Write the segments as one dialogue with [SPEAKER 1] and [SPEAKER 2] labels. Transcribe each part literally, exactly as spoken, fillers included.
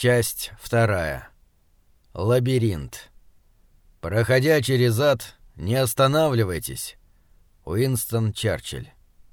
[SPEAKER 1] Часть вторая. Лабиринт. Проходя через ад, не останавливайтесь. Уинстон Черчилль.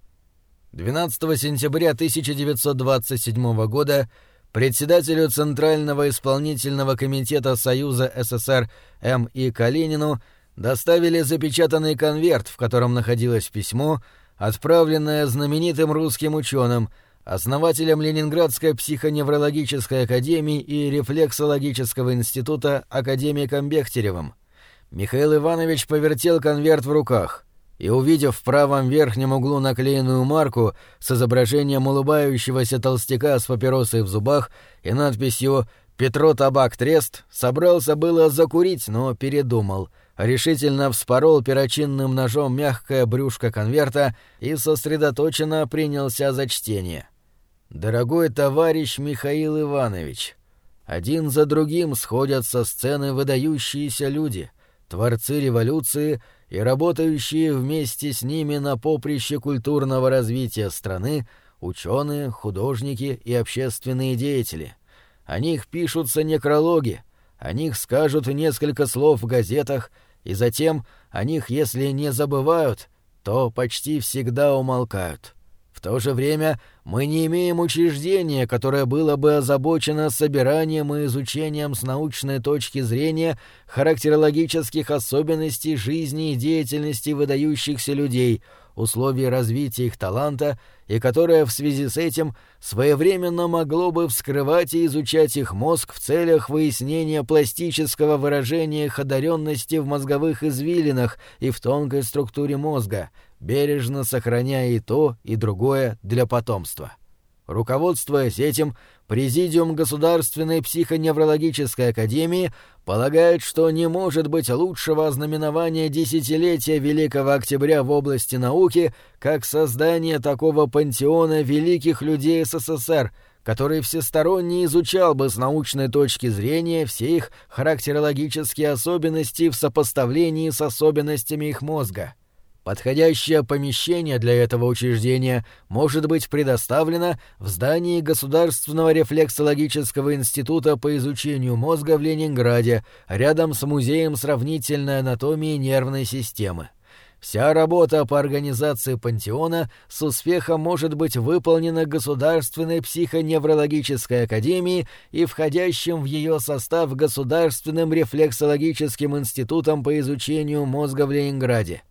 [SPEAKER 1] двенадцатого сентября тысяча девятьсот двадцать седьмого года председателю Центрального исполнительного комитета Союза СССР М И Калинину доставили запечатанный конверт, в котором находилось письмо, отправленное знаменитым русским ученым, основателем Ленинградской психоневрологической академии и рефлексологического института академиком Бехтеревым. Михаил Иванович повертел конверт в руках и, увидев в правом верхнем углу наклеенную марку с изображением улыбающегося толстяка с папиросой в зубах и надписью «Петро Табак Трест», собрался было закурить, но передумал, решительно вспорол перочинным ножом мягкое брюшко конверта и сосредоточенно принялся за чтение. «Дорогой товарищ Михаил Иванович, один за другим сходят со сцены выдающиеся люди, творцы революции и работающие вместе с ними на поприще культурного развития страны ученые, художники и общественные деятели. О них пишутся некрологи, о них скажут несколько слов в газетах, и затем о них, если не забывают, то почти всегда умолкают. В то же время мы не имеем учреждения, которое было бы озабочено собиранием и изучением с научной точки зрения характерологических особенностей жизни и деятельности выдающихся людей, условий развития их таланта, и которое в связи с этим своевременно могло бы вскрывать и изучать их мозг в целях выяснения пластического выражения их одаренности в мозговых извилинах и в тонкой структуре мозга, бережно сохраняя и то, и другое для потомства. Руководствуясь этим, Президиум Государственной психоневрологической академии полагает, что не может быть лучшего ознаменования десятилетия Великого Октября в области науки, как создание такого пантеона великих людей СССР, который всесторонне изучал бы с научной точки зрения все их характерологические особенности в сопоставлении с особенностями их мозга. Подходящее помещение для этого учреждения может быть предоставлено в здании Государственного рефлексологического института по изучению мозга в Ленинграде, рядом с Музеем сравнительной анатомии нервной системы. Вся работа по организации пантеона с успехом может быть выполнена Государственной психоневрологической академией и входящим в ее состав Государственным рефлексологическим институтом по изучению мозга в Ленинграде.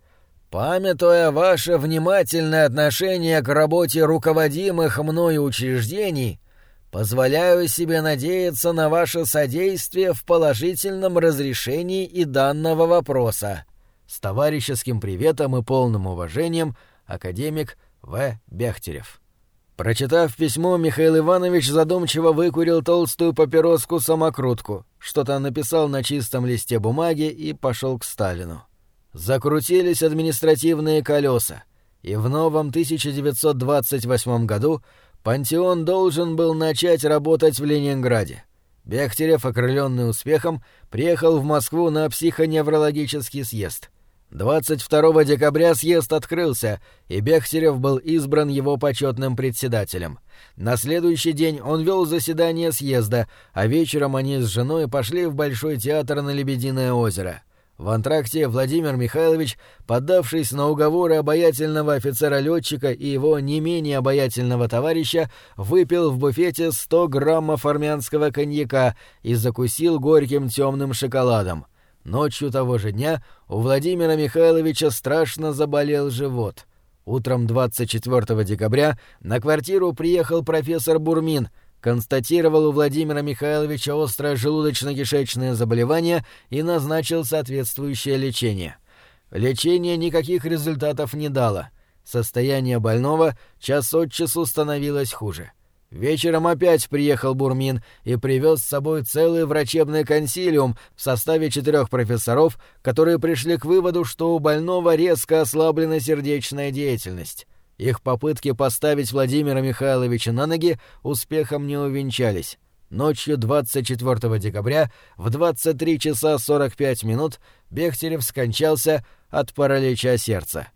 [SPEAKER 1] Памятуя ваше внимательное отношение к работе руководимых мною учреждений, позволяю себе надеяться на ваше содействие в положительном разрешении и данного вопроса. С товарищеским приветом и полным уважением, академик В. Бехтерев. Прочитав письмо, Михаил Иванович задумчиво выкурил толстую папироску-самокрутку, что-то написал на чистом листе бумаги и пошел к Сталину. Закрутились административные колеса, и в новом тысяча девятьсот двадцать восьмом году пантеон должен был начать работать в Ленинграде. Бехтерев, окрыленный успехом, приехал в Москву на психоневрологический съезд. двадцать второго декабря съезд открылся, и Бехтерев был избран его почетным председателем. На следующий день он вел заседание съезда, а вечером они с женой пошли в Большой театр на Лебединое озеро. В антракте Владимир Михайлович, поддавшись на уговоры обаятельного офицера-летчика и его не менее обаятельного товарища, выпил в буфете сто граммов армянского коньяка и закусил горьким темным шоколадом. Ночью того же дня у Владимира Михайловича страшно заболел живот. Утром двадцать четвёртого декабря на квартиру приехал профессор Бурмин, констатировал у Владимира Михайловича острое желудочно-кишечное заболевание и назначил соответствующее лечение. Лечение никаких результатов не дало. Состояние больного час от часу становилось хуже. Вечером опять приехал Бурмин и привез с собой целый врачебный консилиум в составе четырех профессоров, которые пришли к выводу, что у больного резко ослаблена сердечная деятельность. Их попытки поставить Владимира Михайловича на ноги успехом не увенчались. Ночью двадцать четвёртого декабря в двадцать три часа сорок пять минут Бехтерев скончался от паралича сердца.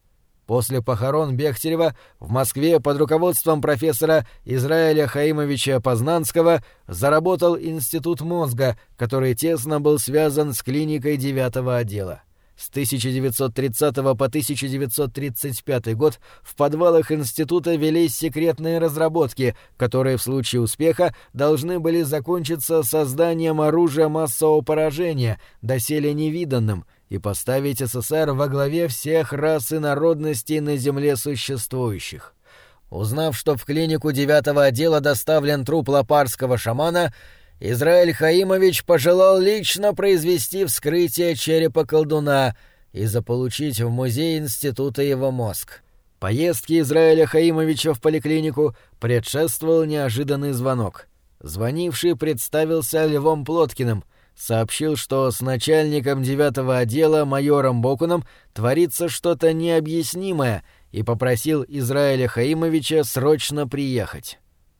[SPEAKER 1] После похорон Бехтерева в Москве под руководством профессора Израиля Хаимовича Познанского заработал Институт мозга, который тесно был связан с клиникой девятого отдела. С тысяча девятьсот тридцатого по тысяча девятьсот тридцать пятый год в подвалах института велись секретные разработки, которые в случае успеха должны были закончиться созданием оружия массового поражения, доселе невиданным, и поставить СССР во главе всех рас и народностей на Земле существующих. Узнав, что в клинику девятого отдела доставлен труп лопарского шамана, Израиль Хаимович пожелал лично произвести вскрытие черепа колдуна и заполучить в музей института его мозг. Поездке Израиля Хаимовича в поликлинику предшествовал неожиданный звонок. Звонивший представился Львом Плоткиным, сообщил, что с начальником девятого отдела майором Бокуном творится что-то необъяснимое, и попросил Израиля Хаимовича срочно приехать.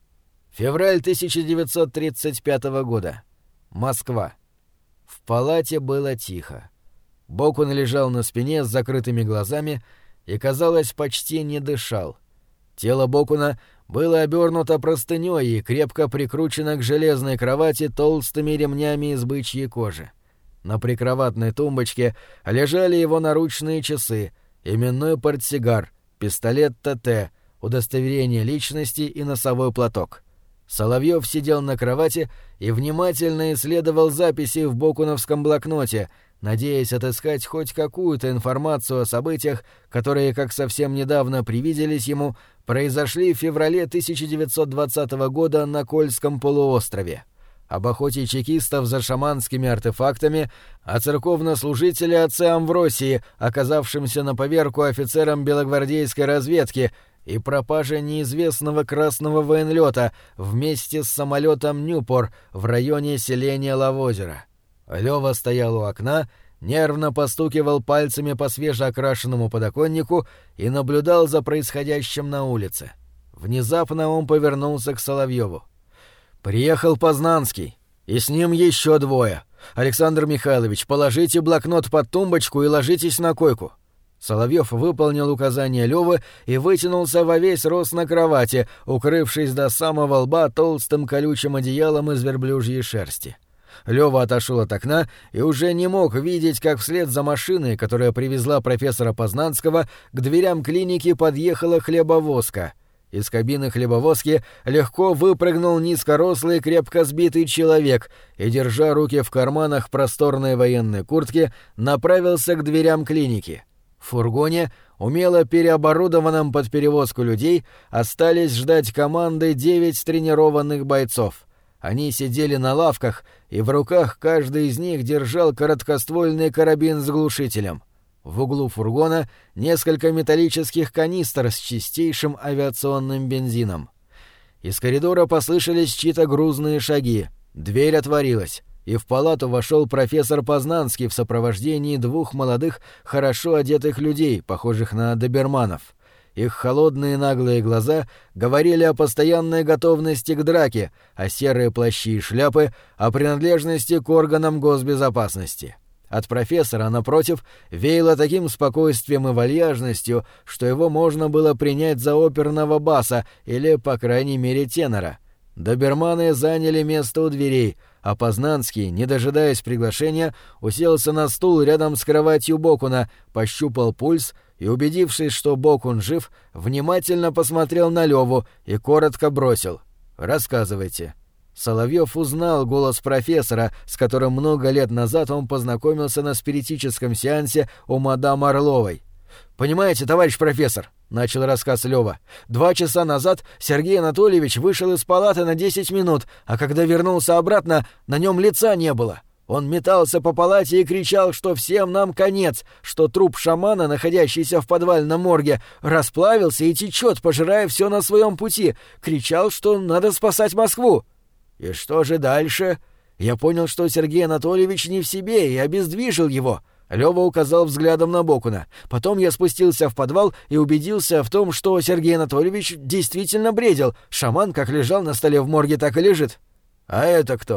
[SPEAKER 1] Февраль тысяча девятьсот тридцать пятого года. Москва. В палате было тихо. Бокун лежал на спине с закрытыми глазами и, казалось, почти не дышал. Тело Бокуна было обернуто простыней и крепко прикручено к железной кровати толстыми ремнями из бычьей кожи. На прикроватной тумбочке лежали его наручные часы, именной портсигар, пистолет ТТ, удостоверение личности и носовой платок. Соловьев сидел на кровати и внимательно исследовал записи в бокуновском блокноте, надеясь отыскать хоть какую-то информацию о событиях, которые, как совсем недавно привиделись ему, произошли в феврале тысяча девятьсот двадцатого года на Кольском полуострове. Об охоте чекистов за шаманскими артефактами, о церковнослужителе отце Амвросии, оказавшемся на поверку офицером белогвардейской разведки, и пропаже неизвестного красного военлёта вместе с самолетом «Ньюпор» в районе селения Лавозеро. Лёва стоял у окна, нервно постукивал пальцами по свежеокрашенному подоконнику и наблюдал за происходящим на улице. Внезапно он повернулся к Соловьёву. «Приехал Познанский, и с ним еще двое. Александр Михайлович, положите блокнот под тумбочку и ложитесь на койку». Соловьев выполнил указание Лёвы и вытянулся во весь рост на кровати, укрывшись до самого лба толстым колючим одеялом из верблюжьей шерсти. Лёва отошел от окна и уже не мог видеть, как вслед за машиной, которая привезла профессора Познанского, к дверям клиники подъехала хлебовозка. Из кабины хлебовозки легко выпрыгнул низкорослый, крепко сбитый человек и, держа руки в карманах просторной военной куртки, направился к дверям клиники. В фургоне, умело переоборудованном под перевозку людей, остались ждать команды девять тренированных бойцов. Они сидели на лавках, и в руках каждый из них держал короткоствольный карабин с глушителем. В углу фургона несколько металлических канистр с чистейшим авиационным бензином. Из коридора послышались чьи-то грузные шаги. Дверь отворилась, и в палату вошел профессор Познанский в сопровождении двух молодых, хорошо одетых людей, похожих на доберманов. Их холодные наглые глаза говорили о постоянной готовности к драке, а серые плащи и шляпы — о принадлежности к органам госбезопасности. От профессора, напротив, веяло таким спокойствием и вальяжностью, что его можно было принять за оперного баса или, по крайней мере, тенора. Доберманы заняли место у дверей, а Познанский, не дожидаясь приглашения, уселся на стул рядом с кроватью Бокуна, пощупал пульс и, убедившись, что Бокун жив, внимательно посмотрел на Лёву и коротко бросил: «Рассказывайте». Соловьев узнал голос профессора, с которым много лет назад он познакомился на спиритическом сеансе у мадам Орловой. «Понимаете, товарищ профессор», — начал рассказ Лёва, — «два часа назад Сергей Анатольевич вышел из палаты на десять минут, а когда вернулся обратно, на нем лица не было. Он метался по палате и кричал, что всем нам конец, что труп шамана, находящийся в подвальном морге, расплавился и течет, пожирая все на своем пути. Кричал, что надо спасать Москву». «И что же дальше?» «Я понял, что Сергей Анатольевич не в себе, и обездвижил его». Лёва указал взглядом на Бокуна. «Потом я спустился в подвал и убедился в том, что Сергей Анатольевич действительно бредил. Шаман как лежал на столе в морге, так и лежит». «А это кто?» —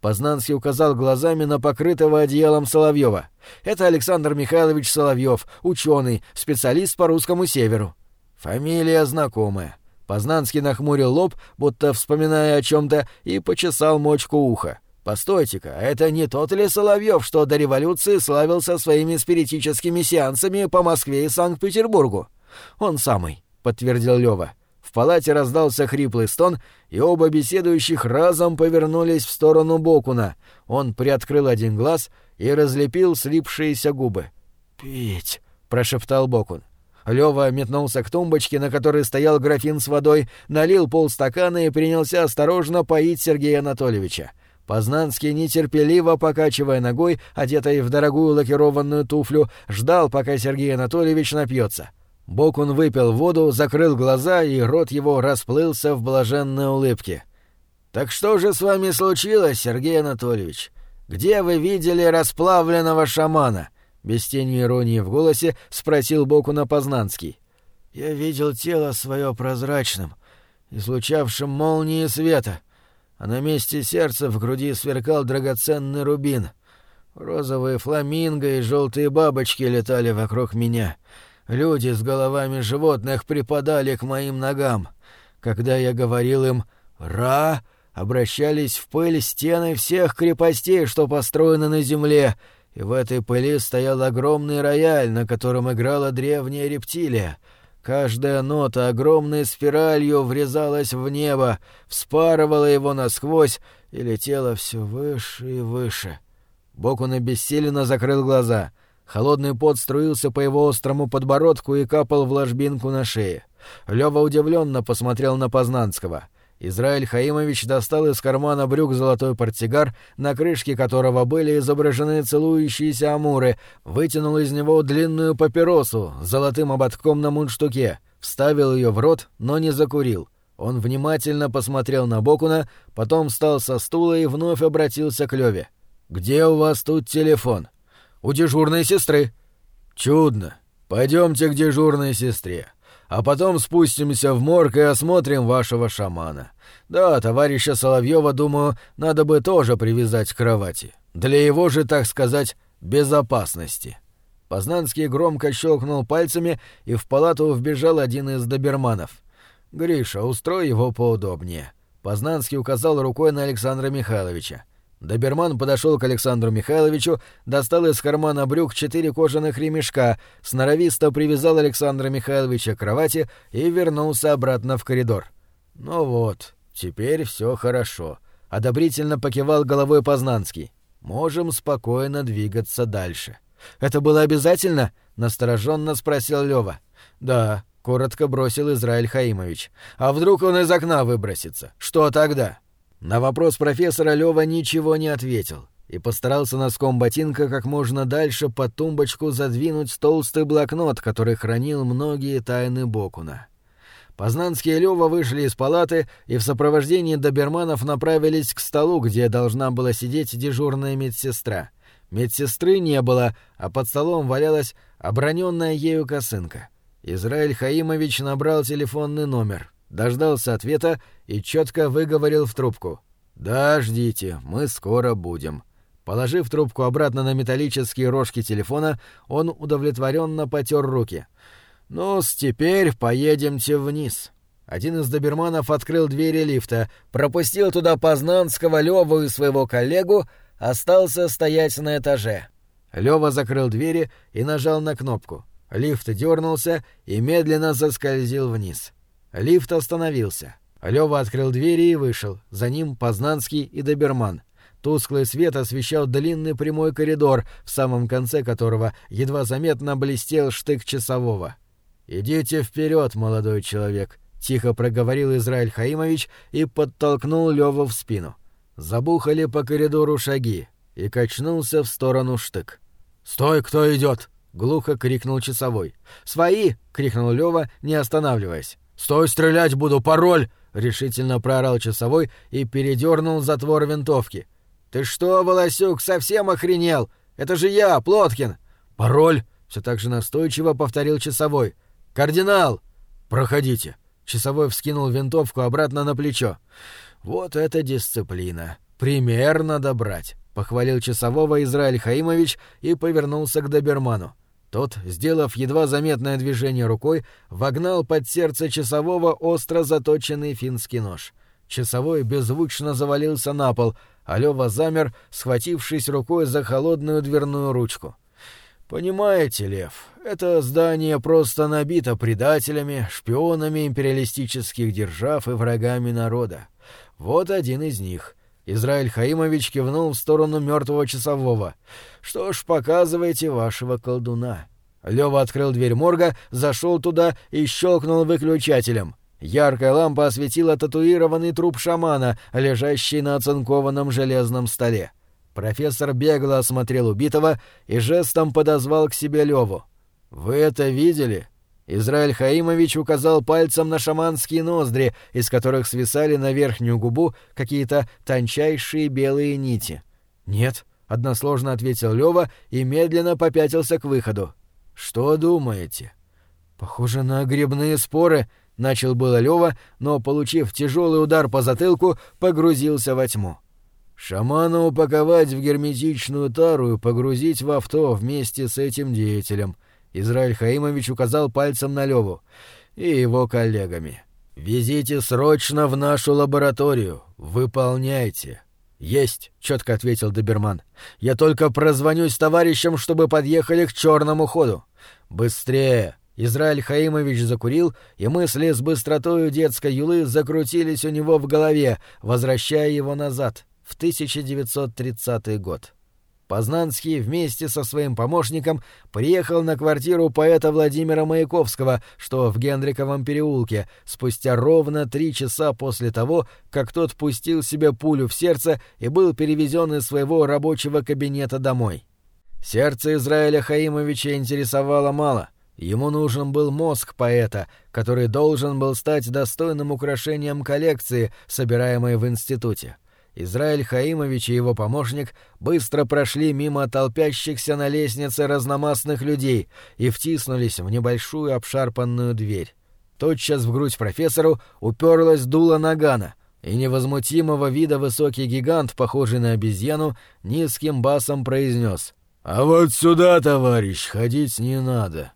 [SPEAKER 1] Познанский указал глазами на покрытого одеялом Соловьева. «Это Александр Михайлович Соловьев, ученый, специалист по русскому северу». Фамилия знакомая. Познанский нахмурил лоб, будто вспоминая о чем-то, и почесал мочку уха. «Постойте-ка, а это не тот ли Соловьев, что до революции славился своими спиритическими сеансами по Москве и Санкт-Петербургу?» «Он самый», — подтвердил Лёва. В палате раздался хриплый стон, и оба беседующих разом повернулись в сторону Бокуна. Он приоткрыл один глаз и разлепил слипшиеся губы. «Пить», — прошептал Бокун. Лёва метнулся к тумбочке, на которой стоял графин с водой, налил полстакана и принялся осторожно поить Сергея Анатольевича. Познанский, нетерпеливо покачивая ногой, одетой в дорогую лакированную туфлю, ждал, пока Сергей Анатольевич напьется. Бокун выпил воду, закрыл глаза, и рот его расплылся в блаженной улыбке. «Так что же с вами случилось, Сергей Анатольевич? Где вы видели расплавленного шамана?» Без тени иронии в голосе спросил Бокуна Познанский. «Я видел тело свое прозрачным, излучавшим молнии света, а на месте сердца в груди сверкал драгоценный рубин. Розовые фламинго и желтые бабочки летали вокруг меня». Люди с головами животных припадали к моим ногам. Когда я говорил им «Ра!», обращались в пыль стены всех крепостей, что построены на земле, и в этой пыли стоял огромный рояль, на котором играла древняя рептилия. Каждая нота огромной спиралью врезалась в небо, вспарывала его насквозь и летела все выше и выше. Бокун обессиленно закрыл глаза — холодный пот струился по его острому подбородку и капал в ложбинку на шее. Лёва удивленно посмотрел на Познанского. Израиль Хаимович достал из кармана брюк золотой портсигар, на крышке которого были изображены целующиеся амуры, вытянул из него длинную папиросу с золотым ободком на мундштуке, вставил ее в рот, но не закурил. Он внимательно посмотрел на Бокуна, потом встал со стула и вновь обратился к Лёве. «Где у вас тут телефон?» «У дежурной сестры». «Чудно. Пойдемте к дежурной сестре. А потом спустимся в морг и осмотрим вашего шамана. Да, товарища Соловьева, думаю, надо бы тоже привязать к кровати. Для его же, так сказать, безопасности». Познанский громко щелкнул пальцами, и в палату вбежал один из доберманов. «Гриша, устрой его поудобнее». Познанский указал рукой на Александра Михайловича. Доберман подошел к Александру Михайловичу, достал из кармана брюк четыре кожаных ремешка, сноровисто привязал Александра Михайловича к кровати и вернулся обратно в коридор. «Ну вот, теперь все хорошо», — одобрительно покивал головой Познанский. «Можем спокойно двигаться дальше». «Это было обязательно?» — настороженно спросил Лёва. «Да», — коротко бросил Израиль Хаимович. «А вдруг он из окна выбросится? Что тогда?» На вопрос профессора Лёва ничего не ответил и постарался носком ботинка как можно дальше под тумбочку задвинуть толстый блокнот, который хранил многие тайны Бокуна. Познанский и Лёва вышли из палаты и в сопровождении доберманов направились к столу, где должна была сидеть дежурная медсестра. Медсестры не было, а под столом валялась оброненная ею косынка. Израиль Хаимович набрал телефонный номер, дождался ответа и четко выговорил в трубку: «Да, ждите, мы скоро будем». Положив трубку обратно на металлические рожки телефона, он удовлетворенно потер руки. «Ну-с, теперь поедемте вниз». Один из доберманов открыл двери лифта, пропустил туда Познанского, Лёву и своего коллегу, остался стоять на этаже. Лёва закрыл двери и нажал на кнопку. Лифт дернулся и медленно заскользил вниз. Лифт остановился. Лёва открыл двери и вышел. За ним Познанский и доберман. Тусклый свет освещал длинный прямой коридор, в самом конце которого едва заметно блестел штык часового. «Идите вперед, молодой человек», — тихо проговорил Израиль Хаимович и подтолкнул Лёву в спину. Забухали по коридору шаги, и качнулся в сторону штык. «Стой, кто идет!» — глухо крикнул часовой. «Свои!» — крикнул Лёва, не останавливаясь. «Стой, стрелять буду! Пароль!» — решительно проорал часовой и передернул затвор винтовки. «Ты что, Волосюк, совсем охренел? Это же я, Плоткин!» «Пароль!» — все так же настойчиво повторил часовой. «Кардинал!» «Проходите!» Часовой вскинул винтовку обратно на плечо. «Вот это дисциплина!» «Пример надо брать», — похвалил часового Израиль Хаимович и повернулся к доберману. Тот, сделав едва заметное движение рукой, вогнал под сердце часового остро заточенный финский нож. Часовой беззвучно завалился на пол, а Лёва замер, схватившись рукой за холодную дверную ручку. «Понимаете, Лев, это здание просто набито предателями, шпионами империалистических держав и врагами народа. Вот один из них». Израиль Хаимович кивнул в сторону мертвого часового. «Что ж, показывайте вашего колдуна». Лёва открыл дверь морга, зашел туда и щелкнул выключателем. Яркая лампа осветила татуированный труп шамана, лежащий на оцинкованном железном столе. Профессор бегло осмотрел убитого и жестом подозвал к себе Лёву. «Вы это видели?» Израиль Хаимович указал пальцем на шаманские ноздри, из которых свисали на верхнюю губу какие-то тончайшие белые нити. «Нет», — односложно ответил Лёва и медленно попятился к выходу. «Что думаете?» «Похоже на грибные споры», — начал было Лёва, но, получив тяжелый удар по затылку, погрузился во тьму. «Шамана упаковать в герметичную тару и погрузить в авто вместе с этим деятелем», — Израиль Хаимович указал пальцем на Лёву. «И его коллегами. Везите срочно в нашу лабораторию. Выполняйте». «Есть», — четко ответил доберман. «Я только прозвонюсь товарищам, чтобы подъехали к черному ходу». «Быстрее!» Израиль Хаимович закурил, и мысли с быстротою детской юлы закрутились у него в голове, возвращая его назад, в тысяча девятьсот тридцатый год. Познанский вместе со своим помощником приехал на квартиру поэта Владимира Маяковского, что в Генриковом переулке, спустя ровно три часа после того, как тот пустил себе пулю в сердце и был перевезен из своего рабочего кабинета домой. Сердце Израиля Хаимовича интересовало мало. Ему нужен был мозг поэта, который должен был стать достойным украшением коллекции, собираемой в институте. Израиль Хаимович и его помощник быстро прошли мимо толпящихся на лестнице разномастных людей и втиснулись в небольшую обшарпанную дверь. Тотчас в грудь профессору уперлась дуло нагана, и невозмутимого вида высокий гигант, похожий на обезьяну, низким басом произнес: «А вот сюда, товарищ, ходить не надо».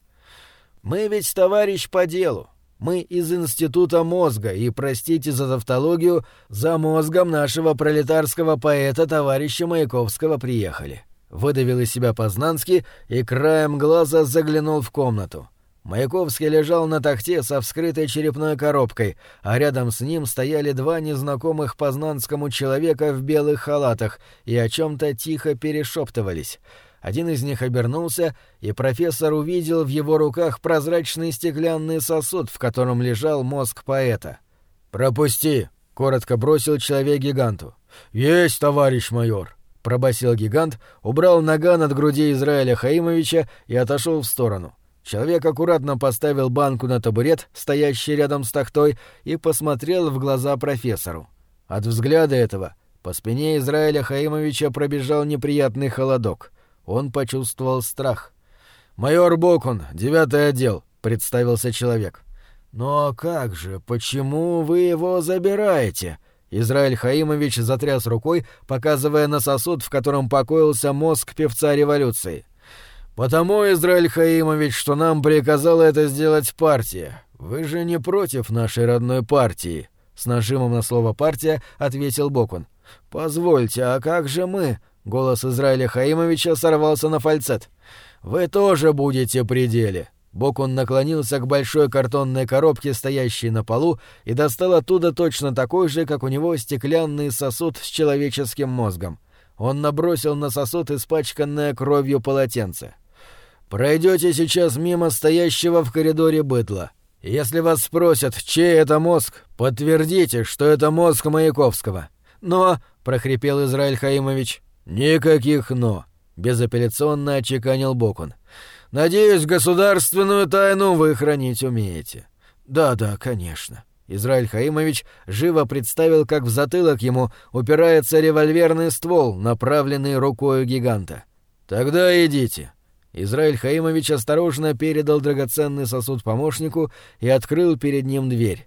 [SPEAKER 1] «Мы ведь, товарищ, по делу. Мы из Института мозга, и, простите за тавтологию, за мозгом нашего пролетарского поэта товарища Маяковского приехали». Выдавил из себя Познанский и краем глаза заглянул в комнату. Маяковский лежал на тахте со вскрытой черепной коробкой, а рядом с ним стояли два незнакомых познанскому человека в белых халатах и о чем-то тихо перешептывались. Один из них обернулся, и профессор увидел в его руках прозрачный стеклянный сосуд, в котором лежал мозг поэта. «Пропусти!» — коротко бросил человек гиганту. «Есть, товарищ майор!» — пробасил гигант, убрал наган от груди Израиля Хаимовича и отошел в сторону. Человек аккуратно поставил банку на табурет, стоящий рядом с тахтой, и посмотрел в глаза профессору. От взгляда этого по спине Израиля Хаимовича пробежал неприятный холодок. Он почувствовал страх. «Майор Бокун, девятый отдел», — представился человек. «Но как же, почему вы его забираете?» Израиль Хаимович затряс рукой, показывая на сосуд, в котором покоился мозг певца революции. «Потому, Израиль Хаимович, что нам приказала это сделать партия. Вы же не против нашей родной партии?» С нажимом на слово «партия» ответил Бокун. «Позвольте, а как же мы?» Голос Израиля Хаимовича сорвался на фальцет. «Вы тоже будете при деле». Бокун наклонился к большой картонной коробке, стоящей на полу, и достал оттуда точно такой же, как у него, стеклянный сосуд с человеческим мозгом. Он набросил на сосуд испачканное кровью полотенце. «Пройдете сейчас мимо стоящего в коридоре быдла. Если вас спросят, чей это мозг, подтвердите, что это мозг Маяковского». «Но...» — прохрипел Израиль Хаимович. «Никаких «но», — безапелляционно отчеканил Бокун. «Надеюсь, государственную тайну вы хранить умеете». «Да-да, конечно». Израиль Хаимович живо представил, как в затылок ему упирается револьверный ствол, направленный рукою гиганта. «Тогда идите». Израиль Хаимович осторожно передал драгоценный сосуд помощнику и открыл перед ним дверь.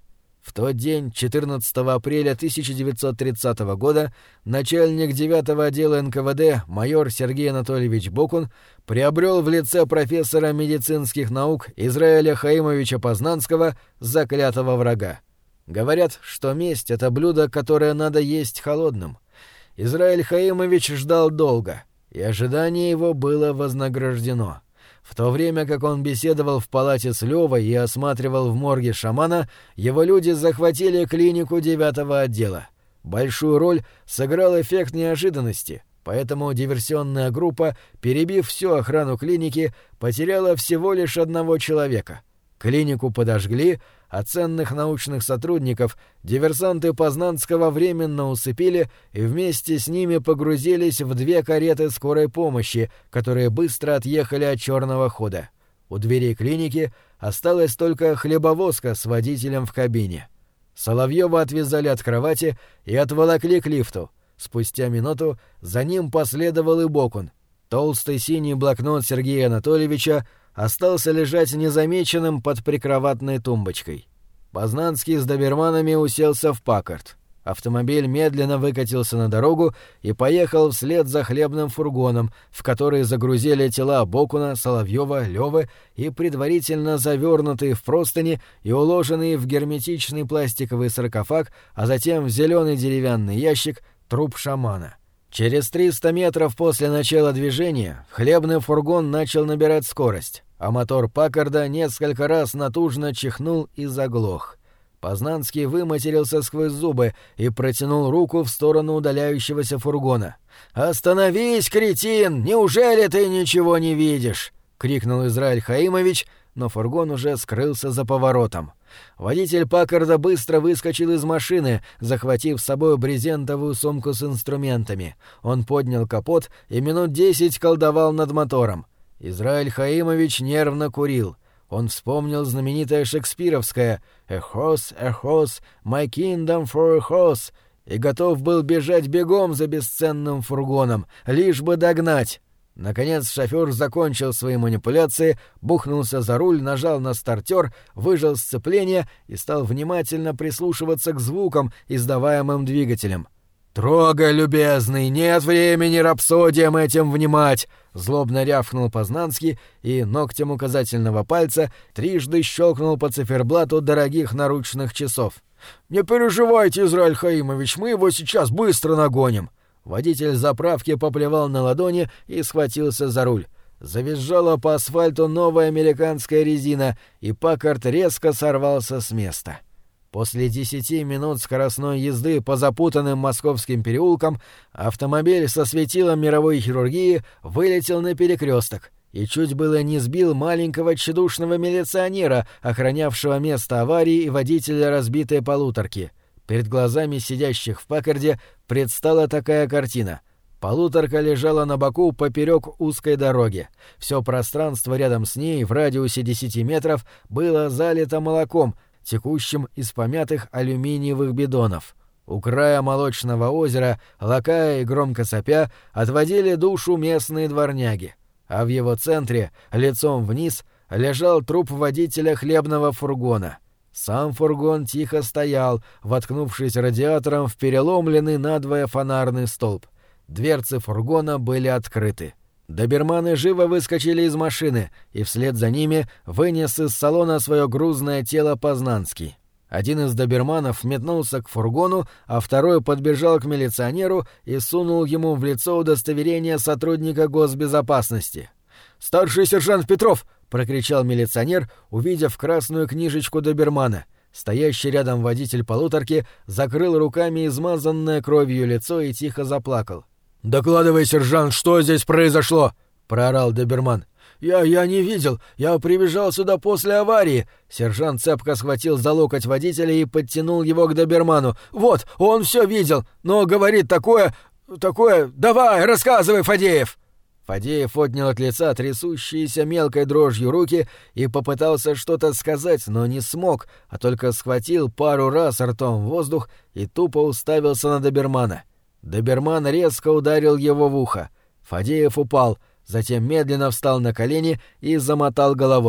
[SPEAKER 1] В тот день, четырнадцатого апреля тысяча девятьсот тридцатого года, начальник девятого отдела эн ка вэ дэ майор Сергей Анатольевич Бокун приобрел в лице профессора медицинских наук Израиля Хаимовича Познанского заклятого врага. Говорят, что месть — это блюдо, которое надо есть холодным. Израиль Хаимович ждал долго, и ожидание его было вознаграждено. В то время как он беседовал в палате с Лёвой и осматривал в морге шамана, его люди захватили клинику девятого отдела. Большую роль сыграл эффект неожиданности, поэтому диверсионная группа, перебив всю охрану клиники, потеряла всего лишь одного человека. Клинику подожгли, а ценных научных сотрудников диверсанты Познанского временно усыпили и вместе с ними погрузились в две кареты скорой помощи, которые быстро отъехали от черного хода. У дверей клиники осталась только хлебовозка с водителем в кабине. Соловьева отвязали от кровати и отволокли к лифту. Спустя минуту за ним последовал и Бокун. Толстый синий блокнот Сергея Анатольевича остался лежать незамеченным под прикроватной тумбочкой. Познанский с доберманами уселся в Паккард. Автомобиль медленно выкатился на дорогу и поехал вслед за хлебным фургоном, в который загрузили тела Бокуна, Соловьева, Лёвы и предварительно завернутые в простыни и уложенные в герметичный пластиковый саркофаг, а затем в зеленый деревянный ящик труп шамана. Через триста метров после начала движения хлебный фургон начал набирать скорость, а мотор Паккарда несколько раз натужно чихнул и заглох. Познанский выматерился сквозь зубы и протянул руку в сторону удаляющегося фургона. «Остановись, кретин! Неужели ты ничего не видишь?» — крикнул Израиль Хаимович, но фургон уже скрылся за поворотом. Водитель Паккарда быстро выскочил из машины, захватив с собой брезентовую сумку с инструментами. Он поднял капот и минут десять колдовал над мотором. Израиль Хаимович нервно курил. Он вспомнил знаменитое шекспировское «A horse, a horse, my kingdom for a horse» и готов был бежать бегом за бесценным фургоном, лишь бы догнать. Наконец шофёр закончил свои манипуляции, бухнулся за руль, нажал на стартер, выжал сцепление и стал внимательно прислушиваться к звукам, издаваемым двигателем. «Трогай, любезный, нет времени рапсодиям этим внимать!» — злобно рявкнул Познанский и ногтем указательного пальца трижды щелкнул по циферблату дорогих наручных часов. «Не переживайте, Израиль Хаимович, мы его сейчас быстро нагоним!» Водитель заправки поплевал на ладони и схватился за руль. Завизжала по асфальту новая американская резина, и Паккард резко сорвался с места. После десяти минут скоростной езды по запутанным московским переулкам автомобиль со светилом мировой хирургии вылетел на перекресток и чуть было не сбил маленького тщедушного милиционера, охранявшего место аварии и водителя разбитой полуторки. Перед глазами сидящих в Паккарде предстала такая картина. Полуторка лежала на боку поперек узкой дороги. Все пространство рядом с ней в радиусе десяти метров было залито молоком, текущим из помятых алюминиевых бидонов. У края молочного озера, лакая и громко сопя, отводили душу местные дворняги. А в его центре, лицом вниз, лежал труп водителя хлебного фургона. Сам фургон тихо стоял, воткнувшись радиатором в переломленный надвое фонарный столб. Дверцы фургона были открыты. Доберманы живо выскочили из машины, и вслед за ними вынес из салона свое грузное тело Познанский. Один из доберманов метнулся к фургону, а второй подбежал к милиционеру и сунул ему в лицо удостоверение сотрудника госбезопасности. «Старший сержант Петров!» — прокричал милиционер, увидев красную книжечку добермана. Стоящий рядом водитель полуторки закрыл руками измазанное кровью лицо и тихо заплакал. «Докладывай, сержант, что здесь произошло?» — проорал доберман. «Я... я не видел. Я прибежал сюда после аварии». Сержант цепко схватил за локоть водителя и подтянул его к доберману. «Вот, он все видел, но говорит такое... такое... Давай, рассказывай, Фадеев!» Фадеев отнял от лица трясущиеся мелкой дрожью руки и попытался что-то сказать, но не смог, а только схватил пару раз ртом воздух и тупо уставился на добермана. Доберман резко ударил его в ухо. Фадеев упал, затем медленно встал на колени и замотал головой.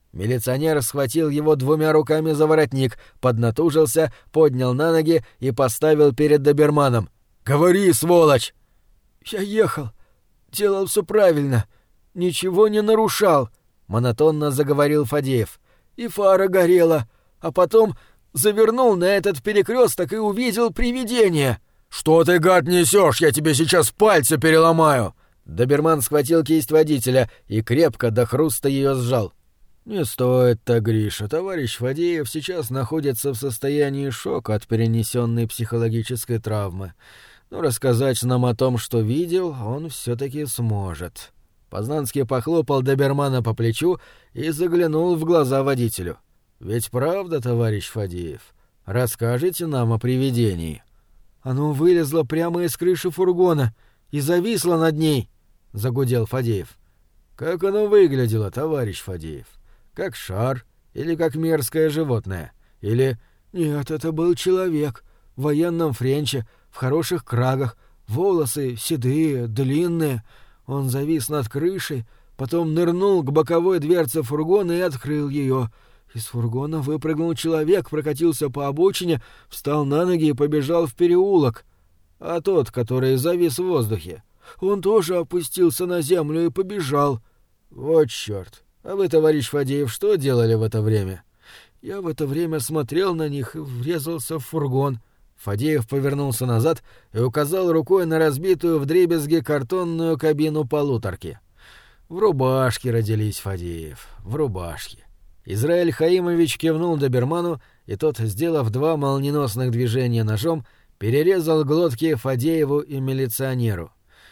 [SPEAKER 1] Милиционер схватил его двумя руками за воротник, поднатужился, поднял на ноги и поставил перед доберманом. «Говори, сволочь!» «Я ехал. Делал все правильно. Ничего не нарушал», — монотонно заговорил Фадеев. «И фара горела. А потом завернул на этот перекресток и увидел привидение». «Что ты, гад, несешь? Я тебе сейчас пальцы переломаю!» Доберман схватил кисть водителя и крепко до хруста ее сжал. «Не стоит так, Гриша. Товарищ Фадеев сейчас находится в состоянии шока от перенесенной психологической травмы. Но рассказать нам о том, что видел, он все-таки сможет». Познанский похлопал добермана по плечу и заглянул в глаза водителю. «Ведь правда, товарищ Фадеев? Расскажите нам о привидении». «Оно вылезло прямо из крыши фургона и зависло над ней», — загудел Фадеев. «Как оно выглядело, товарищ Фадеев? Как шар или как мерзкое животное? Или...» «Нет, это был человек. В военном френче, в хороших крагах, волосы седые, длинные. Он завис над крышей, потом нырнул к боковой дверце фургона и открыл ее. Из фургона выпрыгнул человек, прокатился по обочине, встал на ноги и побежал в переулок. А тот, который завис в воздухе, он тоже опустился на землю и побежал». «Вот чёрт! А вы, товарищ Фадеев, что делали в это время?» «Я в это время смотрел на них и врезался в фургон». Фадеев повернулся назад и указал рукой на разбитую вдребезги картонную кабину полуторки. «В рубашке родились, Фадеев, в рубашке». Израиль Хаимович кивнул доберману, и тот, сделав два молниеносных движения ножом, перерезал глотки Фадееву и милиционеру.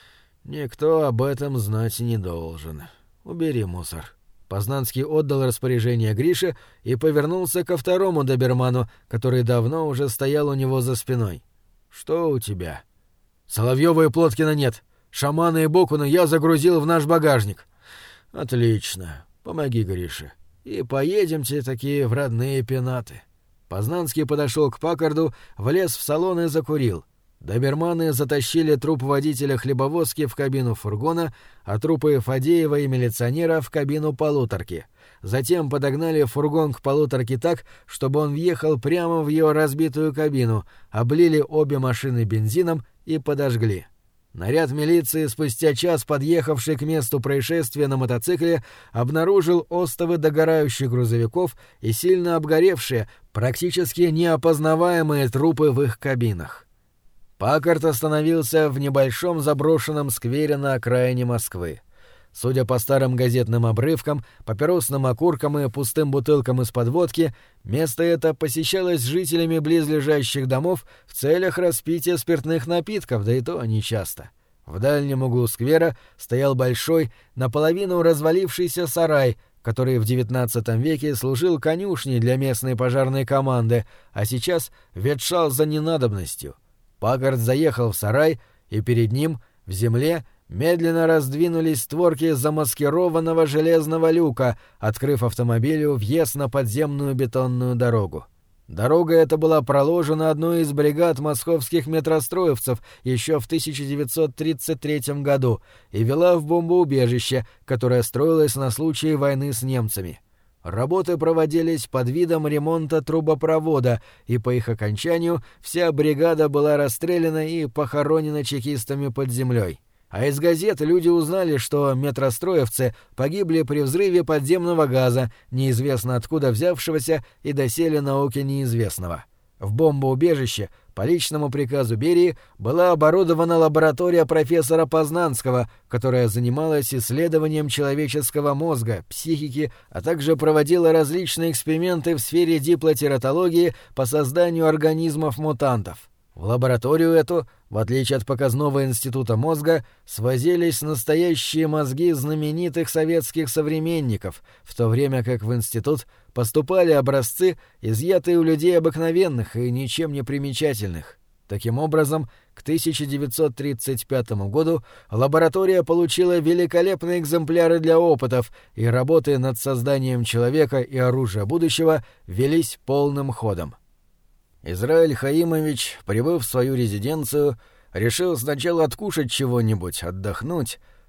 [SPEAKER 1] «Никто об этом знать не должен. Убери мусор». Познанский отдал распоряжение Грише и повернулся ко второму доберману, который давно уже стоял у него за спиной. «Что у тебя?» «Соловьёва и Плоткина нет. Шамана и Бокуна я загрузил в наш багажник». «Отлично. Помоги Грише. И поедемте такие в родные пенаты». Познанский подошел к Паккарду, влез в салон и закурил. Доберманы затащили труп водителя хлебовозки в кабину фургона, а трупы Фадеева и милиционера в кабину полуторки. Затем подогнали фургон к полуторке так, чтобы он въехал прямо в ее разбитую кабину, облили обе машины бензином и подожгли. Наряд милиции, спустя час подъехавший к месту происшествия на мотоцикле, обнаружил остовы догорающих грузовиков и сильно обгоревшие, практически неопознаваемые трупы в их кабинах. Паккард остановился в небольшом заброшенном сквере на окраине Москвы. Судя по старым газетным обрывкам, папиросным окуркам и пустым бутылкам из-под водки, место это посещалось жителями близлежащих домов в целях распития спиртных напитков, да и то нечасто. В дальнем углу сквера стоял большой, наполовину развалившийся сарай, который в девятнадцатом веке служил конюшней для местной пожарной команды, а сейчас ветшал за ненадобностью. Паккард заехал в сарай, и перед ним, в земле, медленно раздвинулись створки замаскированного железного люка, открыв автомобилю въезд на подземную бетонную дорогу. Дорога эта была проложена одной из бригад московских метростроевцев еще в тысяча девятьсот тридцать третьем году и вела в бомбоубежище, которое строилось на случай войны с немцами. Работы проводились под видом ремонта трубопровода, и по их окончанию вся бригада была расстреляна и похоронена чекистами под землей. А из газет люди узнали, что метростроевцы погибли при взрыве подземного газа, неизвестно откуда взявшегося и доселе науке неизвестного. В бомбоубежище по личному приказу Берии была оборудована лаборатория профессора Познанского, которая занималась исследованием человеческого мозга, психики, а также проводила различные эксперименты в сфере диплотератологии по созданию организмов-мутантов. В лабораторию эту, в отличие от показного института мозга, свозились настоящие мозги знаменитых советских современников, в то время как в институт поступали образцы, изъятые у людей обыкновенных и ничем не примечательных. Таким образом, к тысяча девятьсот тридцать пятому году лаборатория получила великолепные экземпляры для опытов, и работы над созданием человека и оружия будущего велись полным ходом. Израиль Хаимович, прибыв в свою резиденцию, решил сначала откушать чего-нибудь, отдохнуть,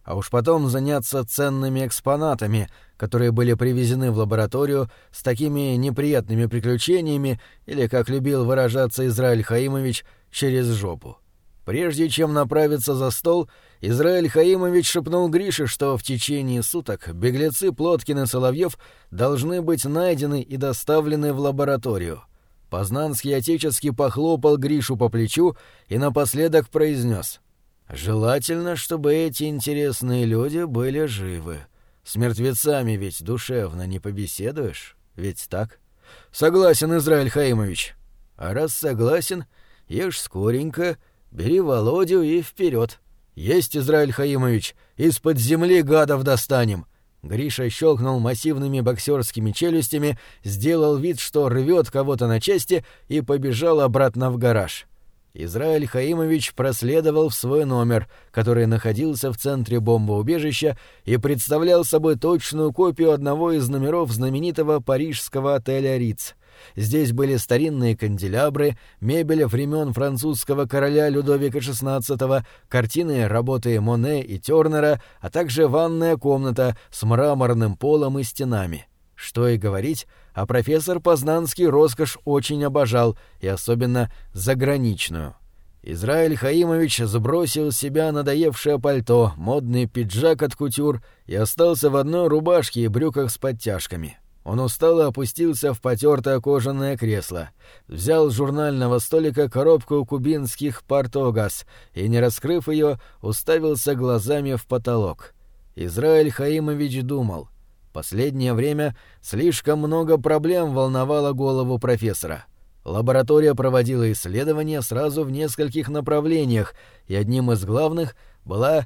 [SPEAKER 1] а уж потом заняться ценными экспонатами, которые были привезены в лабораторию с такими неприятными приключениями, или, как любил выражаться Израиль Хаимович, через жопу. Прежде чем направиться за стол, Израиль Хаимович шепнул Грише, что в течение суток беглецы Плоткин и Соловьев должны быть найдены и доставлены в лабораторию. Познанский отечески похлопал Гришу по плечу и напоследок произнес: «Желательно, чтобы эти интересные люди были живы. С мертвецами ведь душевно не побеседуешь, ведь так?» «Согласен, Израиль Хаимович». «А раз согласен, ешь скоренько, бери Володю и вперед. Есть, Израиль Хаимович, из-под земли гадов достанем». Гриша щелкнул массивными боксерскими челюстями, сделал вид, что рвет кого-то на части, и побежал обратно в гараж. Израиль Хаимович проследовал в свой номер, который находился в центре бомбоубежища и представлял собой точную копию одного из номеров знаменитого парижского отеля «Риц». Здесь были старинные канделябры, мебель времен французского короля Людовика шестнадцатого, картины работы Моне и Тёрнера, а также ванная комната с мраморным полом и стенами. Что и говорить, а профессор Познанский роскошь очень обожал, и особенно заграничную. Израиль Хаимович сбросил с себя надоевшее пальто, модный пиджак от кутюр и остался в одной рубашке и брюках с подтяжками. Он устало опустился в потертое кожаное кресло, взял с журнального столика коробку кубинских «Портогас» и, не раскрыв ее, уставился глазами в потолок. Израиль Хаимович думал. Последнее время слишком много проблем волновало голову профессора. Лаборатория проводила исследования сразу в нескольких направлениях, и одним из главных была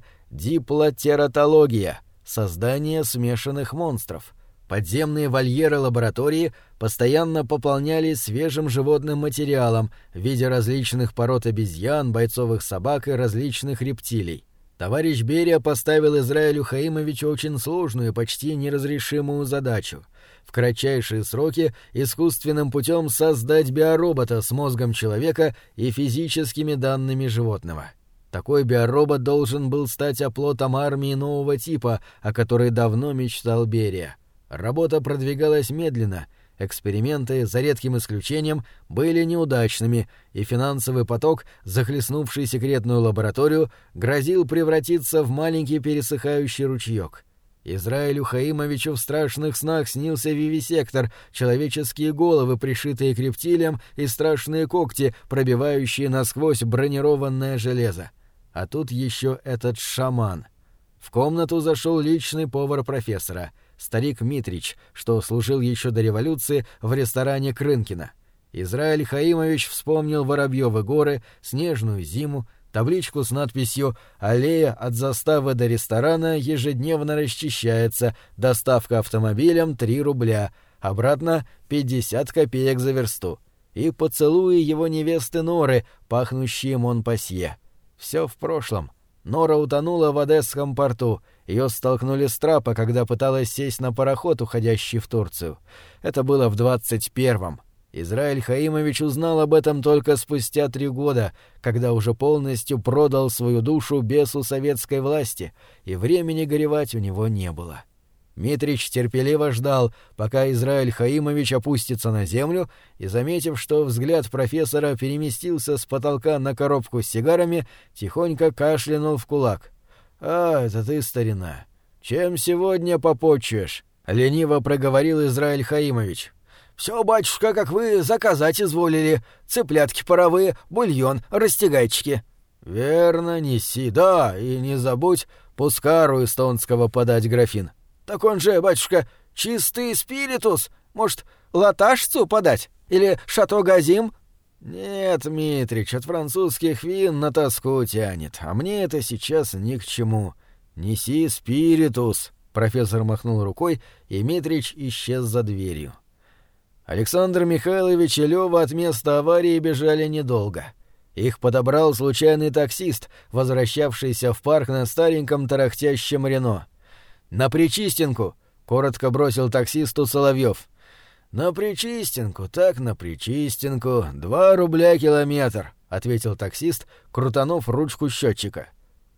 [SPEAKER 1] диплотератология — создание смешанных монстров. Подземные вольеры лаборатории постоянно пополнялись свежим животным материалом в виде различных пород обезьян, бойцовых собак и различных рептилий. Товарищ Берия поставил Израилю Хаимовичу очень сложную и почти неразрешимую задачу — в кратчайшие сроки искусственным путем создать биоробота с мозгом человека и физическими данными животного. Такой биоробот должен был стать оплотом армии нового типа, о которой давно мечтал Берия. Работа продвигалась медленно, эксперименты, за редким исключением, были неудачными, и финансовый поток, захлестнувший секретную лабораторию, грозил превратиться в маленький пересыхающий ручеёк. Израилю Хаимовичу в страшных снах снился вивисектор, человеческие головы, пришитые к рептилиям, и страшные когти, пробивающие насквозь бронированное железо. А тут еще этот шаман. В комнату зашел личный повар профессора, старик Митрич, что служил еще до революции в ресторане Крынкина. Израиль Хаимович вспомнил Воробьёвы горы, снежную зиму, табличку с надписью «Аллея от заставы до ресторана ежедневно расчищается, доставка автомобилем три рубля, обратно пятьдесят копеек за версту» и поцелуи его невесты Норы, пахнущие Монпасье. Все в прошлом. Нора утонула в Одесском порту, ее столкнули с трапа, когда пыталась сесть на пароход, уходящий в Турцию. Это было в двадцать первом. Израиль Хаимович узнал об этом только спустя три года, когда уже полностью продал свою душу бесу советской власти, и времени горевать у него не было. Митрич терпеливо ждал, пока Израиль Хаимович опустится на землю, и, заметив, что взгляд профессора переместился с потолка на коробку с сигарами, тихонько кашлянул в кулак. «А, это ты, старина. Чем сегодня попотчуешь?» — лениво проговорил Израиль Хаимович. «Все, батюшка, как вы заказать изволили. Цыплятки паровые, бульон, растягайчики». «Верно, неси. Да, и не забудь пускару эстонского подать графин». «Так он же, батюшка, чистый спиритус. Может, латашцу подать? Или шато Газим?» «Нет, Митрич, от французских вин на тоску тянет, а мне это сейчас ни к чему. Неси спиритус». Профессор махнул рукой, и Митрич исчез за дверью. Александр Михайлович и Лёва от места аварии бежали недолго. Их подобрал случайный таксист, возвращавшийся в парк на стареньком тарахтящем Рено. «На Причистенку!» — коротко бросил таксисту Соловьев. «На Причистенку, так на Причистенку. Два рубля километр», — ответил таксист, крутанув ручку счетчика.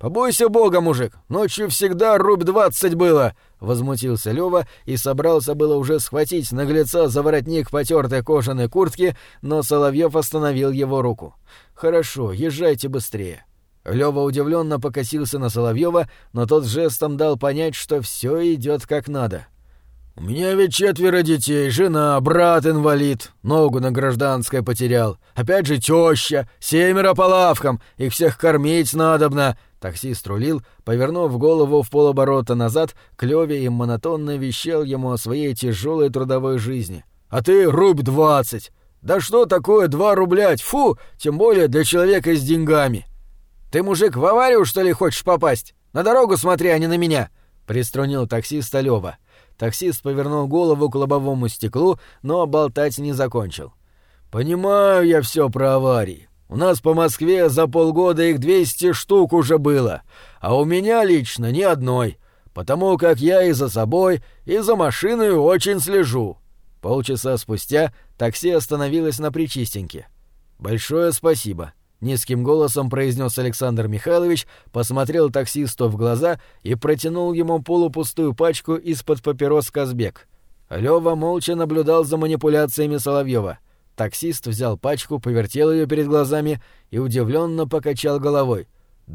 [SPEAKER 1] «Побойся бога, мужик! Ночью всегда рубь двадцать было!» — возмутился Лёва и собрался было уже схватить наглеца за воротник потёртой кожаной куртки, но Соловьёв остановил его руку. «Хорошо, езжайте быстрее». Лёва удивлённо покосился на Соловьёва, но тот жестом дал понять, что всё идёт как надо. «У меня ведь четверо детей, жена, брат инвалид, ногу на гражданской потерял. Опять же теща, семеро по лавкам, их всех кормить надобно». Таксист рулил, повернув голову в полоборота назад, к Лёве и монотонно вещал ему о своей тяжелой трудовой жизни. «А ты рубь двадцать! Да что такое два рубля? Фу! Тем более для человека с деньгами!» «Ты, мужик, в аварию, что ли, хочешь попасть? На дорогу смотри, а не на меня!» — приструнил таксиста Лёва. Таксист повернул голову к лобовому стеклу, но болтать не закончил. «Понимаю я все про аварии. У нас по Москве за полгода их двести штук уже было, а у меня лично ни одной, потому как я и за собой, и за машиной очень слежу». Полчаса спустя такси остановилось на Причистеньке. «Большое спасибо», — низким голосом произнес Александр Михайлович, посмотрел таксисту в глаза и протянул ему полупустую пачку из-под папирос «Казбек». Лёва молча наблюдал за манипуляциями Соловьёва. Таксист взял пачку, повертел её перед глазами и удивлённо покачал головой.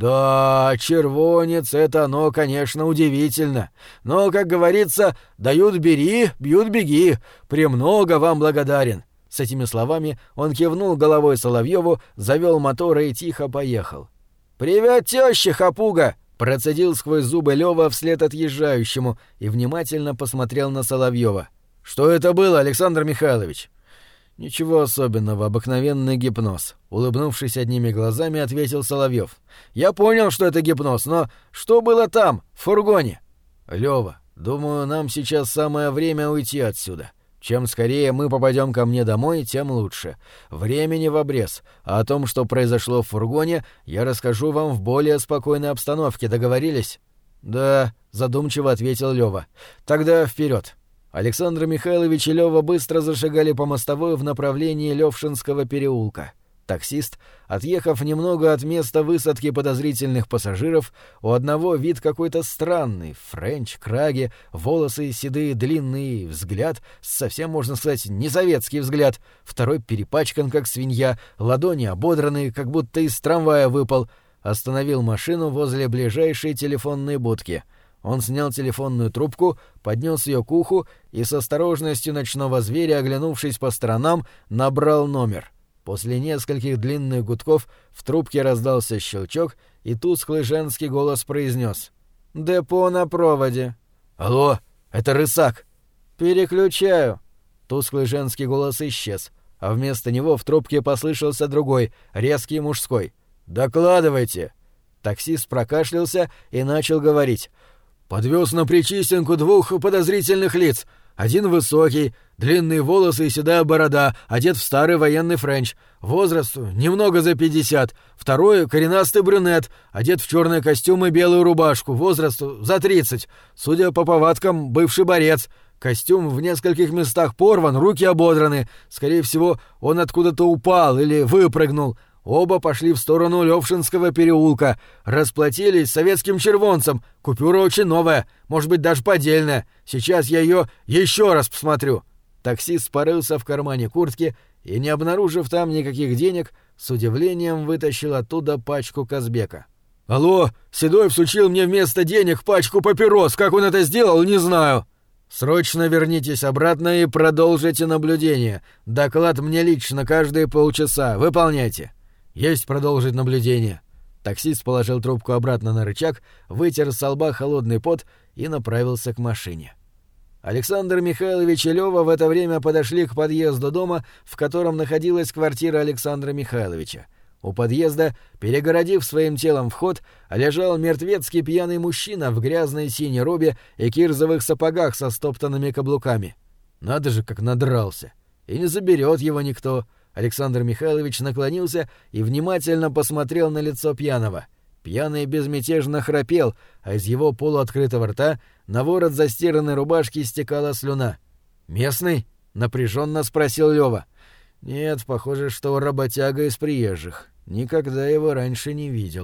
[SPEAKER 1] «Да, червонец — это оно, конечно, удивительно. Но, как говорится, дают — бери, бьют — беги. Премного вам благодарен». С этими словами он кивнул головой Соловьёву, завёл мотор и тихо поехал. «Привет, тёще, хапуга!» — процедил сквозь зубы Лёва вслед отъезжающему и внимательно посмотрел на Соловьёва. «Что это было, Александр Михайлович?» «Ничего особенного, обыкновенный гипноз», — улыбнувшись одними глазами, ответил Соловьёв. «Я понял, что это гипноз, но что было там, в фургоне?» «Лёва, думаю, нам сейчас самое время уйти отсюда. Чем скорее мы попадем ко мне домой, тем лучше. Времени в обрез, а о том, что произошло в фургоне, я расскажу вам в более спокойной обстановке. Договорились?» «Да», — задумчиво ответил Лёва. «Тогда вперед». Александр Михайлович и Лёва быстро зашагали по мостовой в направлении Левшинского переулка. Таксист, отъехав немного от места высадки подозрительных пассажиров, у одного вид какой-то странный, френч, краги, волосы седые, длинные, взгляд, совсем, можно сказать, не советский взгляд, второй перепачкан, как свинья, ладони ободранные, как будто из трамвая выпал, остановил машину возле ближайшей телефонной будки. Он снял телефонную трубку, поднес ее к уху и с осторожностью ночного зверя, оглянувшись по сторонам, набрал номер. После нескольких длинных гудков в трубке раздался щелчок, и тусклый женский голос произнес: «Депо на проводе». «Алло, это Рысак». «Переключаю». Тусклый женский голос исчез, а вместо него в трубке послышался другой, резкий мужской. «Докладывайте». Таксист прокашлялся и начал говорить. «Подвез на Причистенку двух подозрительных лиц. Один высокий, длинные волосы и седая борода, одет в старый военный френч. Возраст немного за пятьдесят. Второй — коренастый брюнет, одет в черный костюм и белую рубашку. Возраст за тридцать. Судя по повадкам, бывший борец. Костюм в нескольких местах порван, руки ободраны. Скорее всего, он откуда-то упал или выпрыгнул. Оба пошли в сторону Левшинского переулка. Расплатились советским червонцем. Купюра очень новая, может быть, даже поддельная. Сейчас я ее еще раз посмотрю». Таксист порылся в кармане куртки и, не обнаружив там никаких денег, с удивлением вытащил оттуда пачку Казбека. «Алло, Седой всучил мне вместо денег пачку папирос. Как он это сделал, не знаю». «Срочно вернитесь обратно и продолжите наблюдение. Доклад мне лично каждые полчаса. Выполняйте». «Есть продолжить наблюдение». Таксист положил трубку обратно на рычаг, вытер со лба холодный пот и направился к машине. Александр Михайлович и Лёва в это время подошли к подъезду дома, в котором находилась квартира Александра Михайловича. У подъезда, перегородив своим телом вход, лежал мертвецкий пьяный мужчина в грязной синей робе и кирзовых сапогах со стоптанными каблуками. Надо же, как надрался. И не заберет его никто. Александр Михайлович наклонился и внимательно посмотрел на лицо пьяного. Пьяный безмятежно храпел, а из его полуоткрытого рта на ворот застиранной рубашки стекала слюна. «Местный?» — напряженно спросил Лёва. «Нет, похоже, что работяга из приезжих. Никогда его раньше не видел», —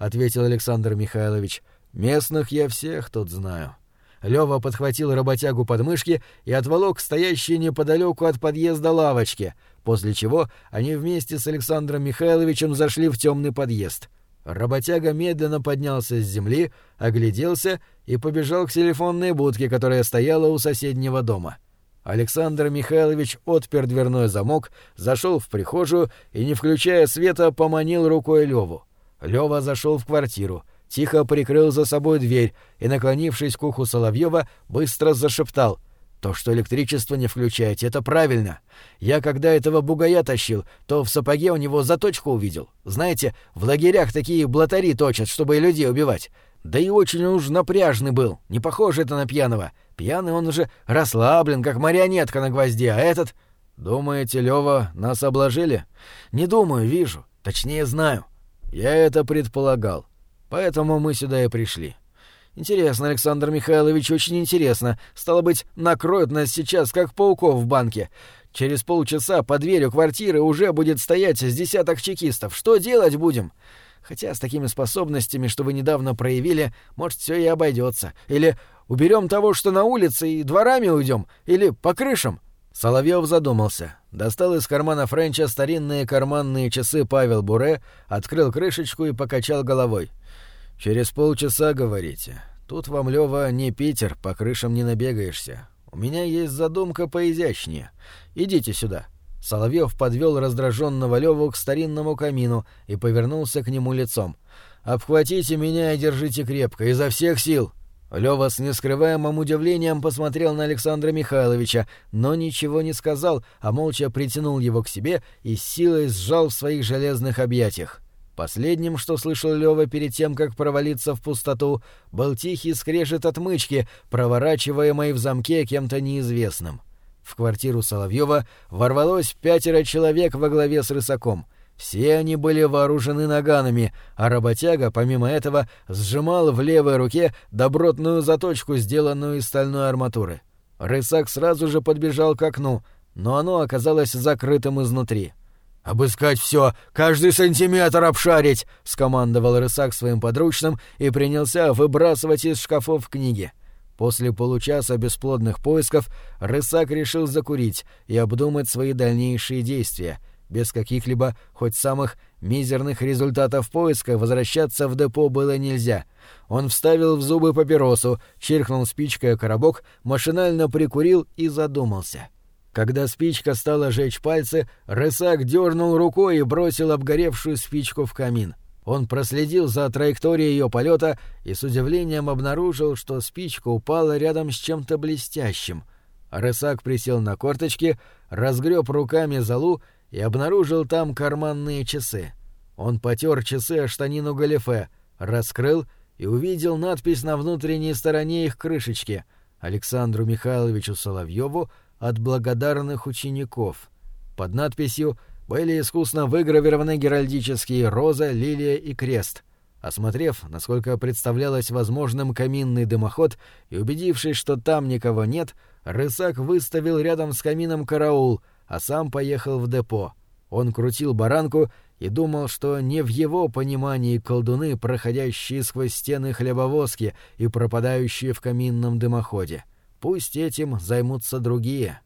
[SPEAKER 1] ответил Александр Михайлович. «Местных я всех тут знаю». Лёва подхватил работягу под мышки и отволок к стоящей неподалеку от подъезда лавочке, после чего они вместе с Александром Михайловичем зашли в темный подъезд. Работяга медленно поднялся с земли, огляделся и побежал к телефонной будке, которая стояла у соседнего дома. Александр Михайлович отпер дверной замок, зашел в прихожую и, не включая света, поманил рукой Лёву. Лёва зашел в квартиру, тихо прикрыл за собой дверь и, наклонившись к уху Соловьева, быстро зашептал: «То, что электричество не включаете, это правильно. Я, когда этого бугая тащил, то в сапоге у него заточку увидел. Знаете, в лагерях такие блатари точат, чтобы людей убивать. Да и очень уж напряжный был, не похоже это на пьяного. Пьяный он уже расслаблен, как марионетка на гвозде, а этот...» «Думаете, Лёва, нас обложили?» «Не думаю, вижу. Точнее, знаю. Я это предполагал. Поэтому мы сюда и пришли». «Интересно, Александр Михайлович, очень интересно. Стало быть, накроют нас сейчас, как пауков в банке. Через полчаса под дверью квартиры уже будет стоять с десяток чекистов. Что делать будем? Хотя с такими способностями, что вы недавно проявили, может, все и обойдется. Или уберем того, что на улице, и дворами уйдем, или по крышам». Соловьев задумался. Достал из кармана Френча старинные карманные часы Павел Буре, открыл крышечку и покачал головой. «Через полчаса, говорите. Тут вам, Лёва, не Питер, по крышам не набегаешься. У меня есть задумка поизящнее. Идите сюда». Соловьев подвел раздраженного Лёву к старинному камину и повернулся к нему лицом. «Обхватите меня и держите крепко, изо всех сил». Лёва с нескрываемым удивлением посмотрел на Александра Михайловича, но ничего не сказал, а молча притянул его к себе и с силой сжал в своих железных объятиях. Последним, что слышал Лёва перед тем, как провалиться в пустоту, был тихий скрежет отмычки, проворачиваемой в замке кем-то неизвестным. В квартиру Соловьева ворвалось пятеро человек во главе с Рысаком. Все они были вооружены наганами, а работяга, помимо этого, сжимал в левой руке добротную заточку, сделанную из стальной арматуры. Рысак сразу же подбежал к окну, но оно оказалось закрытым изнутри. «Обыскать все, каждый сантиметр обшарить!» — скомандовал Рысак своим подручным и принялся выбрасывать из шкафов книги. После получаса бесплодных поисков Рысак решил закурить и обдумать свои дальнейшие действия. Без каких-либо, хоть самых мизерных результатов поиска возвращаться в депо было нельзя. Он вставил в зубы папиросу, чиркнул спичкой о коробок, машинально прикурил и задумался. Когда спичка стала жечь пальцы, Рысак дернул рукой и бросил обгоревшую спичку в камин. Он проследил за траекторией ее полета и с удивлением обнаружил, что спичка упала рядом с чем-то блестящим. Рысак присел на корточки, разгреб руками золу и обнаружил там карманные часы. Он потер часы о штанину галифе, раскрыл и увидел надпись на внутренней стороне их крышечки: «Александру Михайловичу Соловьеву от благодарных учеников». Под надписью были искусно выгравированы геральдические роза, лилия и крест. Осмотрев, насколько представлялось возможным, каминный дымоход и убедившись, что там никого нет, Рысак выставил рядом с камином караул, а сам поехал в депо. Он крутил баранку и думал, что не в его понимании колдуны, проходящие сквозь стены хлебовозки и пропадающие в каминном дымоходе. Пусть этим займутся другие.